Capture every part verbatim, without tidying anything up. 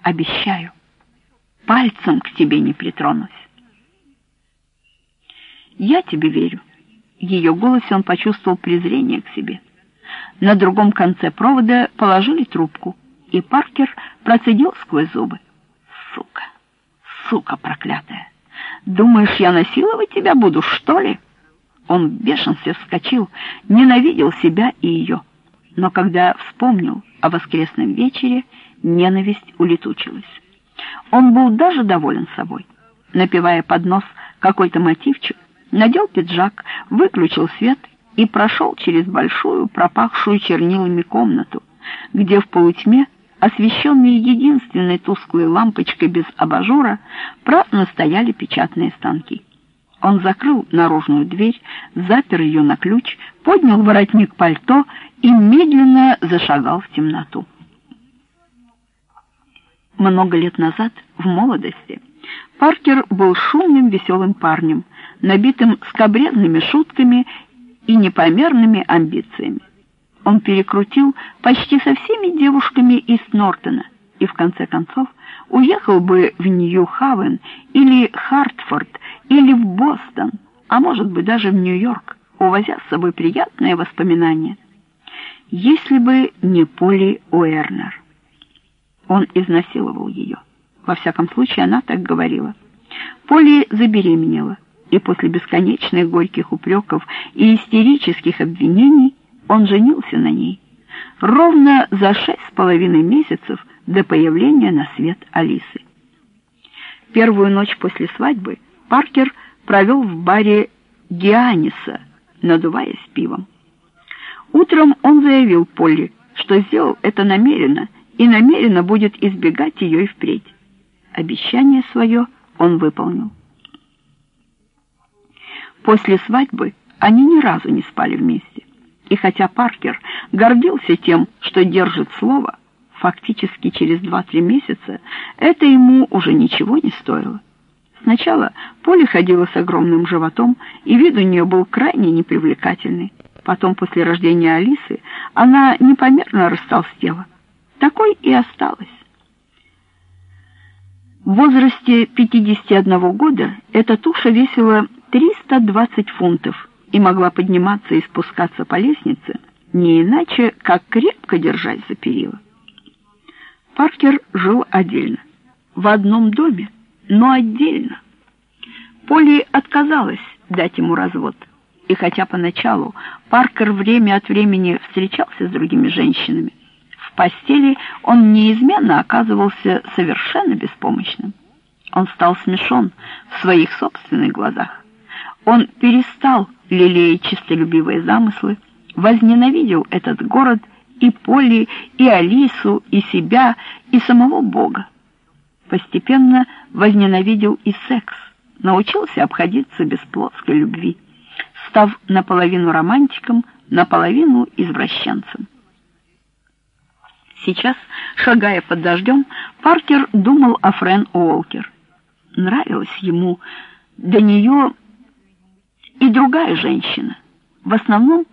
Обещаю, пальцем к тебе не притронусь. Я тебе верю. В ее голосе он почувствовал презрение к себе. На другом конце провода положили трубку, и Паркер процедил сквозь зубы: «Сука, сука проклятая! Думаешь, я насиловать тебя буду, что ли?» Он в бешенстве вскочил, ненавидел себя и ее. Но когда вспомнил о воскресном вечере, ненависть улетучилась. Он был даже доволен собой. Напевая под нос какой-то мотивчик, надел пиджак, выключил свет и прошел через большую, пропахшую чернилами комнату, где в полутьме, освещенные единственной тусклой лампочкой без абажура, праздно стояли печатные станки. Он закрыл наружную дверь, запер ее на ключ, поднял воротник пальто и медленно зашагал в темноту. Много лет назад, в молодости, Паркер был шумным, веселым парнем, набитым скабрезными шутками и непомерными амбициями. Он перекрутил почти со всеми девушками из Нортона и, в конце концов, уехал бы в Нью-Хавен или Хартфорд или в Бостон, а может быть даже в Нью-Йорк, увозя с собой приятные воспоминания. Если бы не Полли Уэрнер. Он изнасиловал ее. Во всяком случае, она так говорила. Полли забеременела, и после бесконечных горьких упреков и истерических обвинений он женился на ней. Ровно за шесть с половиной месяцев до появления на свет Алисы. Первую ночь после свадьбы Паркер провел в баре Гианниса, надуваясь пивом. Утром он заявил Полли, что сделал это намеренно и намеренно будет избегать ее и впредь. Обещание свое он выполнил. После свадьбы они ни разу не спали вместе. И хотя Паркер гордился тем, что держит слово, фактически через два-три месяца это ему уже ничего не стоило. Сначала Полли ходила с огромным животом, и вид у нее был крайне непривлекательный. Потом, после рождения Алисы, она непомерно растолстела. Такой и осталась. В возрасте пятидесяти одного года эта туша весила триста двадцать фунтов и могла подниматься и спускаться по лестнице не иначе, как крепко держась за перила. Паркер жил отдельно, в одном доме, но отдельно. Полли отказалась дать ему развод, и хотя поначалу Паркер время от времени встречался с другими женщинами, в постели он неизменно оказывался совершенно беспомощным. Он стал смешон в своих собственных глазах. Он перестал лелеять честолюбивые замыслы, возненавидел этот город и Полли, и Алису, и себя, и самого Бога. Постепенно возненавидел и секс, научился обходиться без плотской любви, став наполовину романтиком, наполовину извращенцем. Сейчас, шагая под дождем, Паркер думал о Френ Уолкер. Нравилась ему до нее и другая женщина. В основном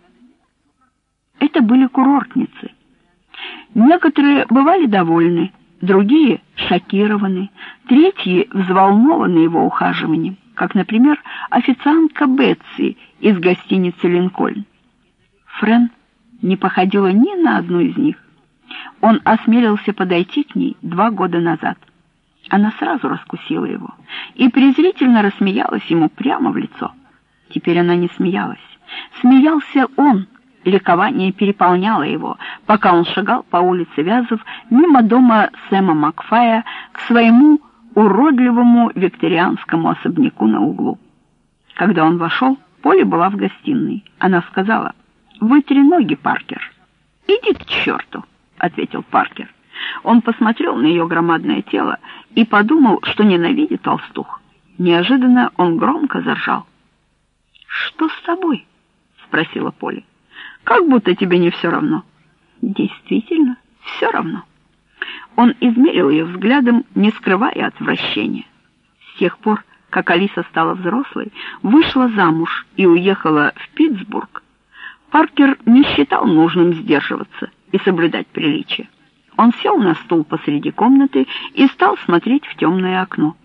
это были курортницы. Некоторые бывали довольны, другие шокированы, третьи взволнованы его ухаживанием, как, например, официантка Бетси из гостиницы «Линкольн». Френ не походила ни на одну из них. Он осмелился подойти к ней два года назад. Она сразу раскусила его и презрительно рассмеялась ему прямо в лицо. Теперь она не смеялась. Смеялся он. Ликование переполняло его, пока он шагал по улице Вязов мимо дома Сэма Макфая к своему уродливому викторианскому особняку на углу. Когда он вошел, Полли была в гостиной. Она сказала: «Вытри ноги, Паркер». «Иди к черту», — ответил Паркер. Он посмотрел на ее громадное тело и подумал, что ненавидит толстух. Неожиданно он громко заржал. «Что с тобой?» — спросила Полли. «Как будто тебе не все равно». «Действительно, все равно». Он измерил ее взглядом, не скрывая отвращения. С тех пор, как Алиса стала взрослой, вышла замуж и уехала в Питтсбург, Паркер не считал нужным сдерживаться и соблюдать приличия. Он сел на стул посреди комнаты и стал смотреть в темное окно.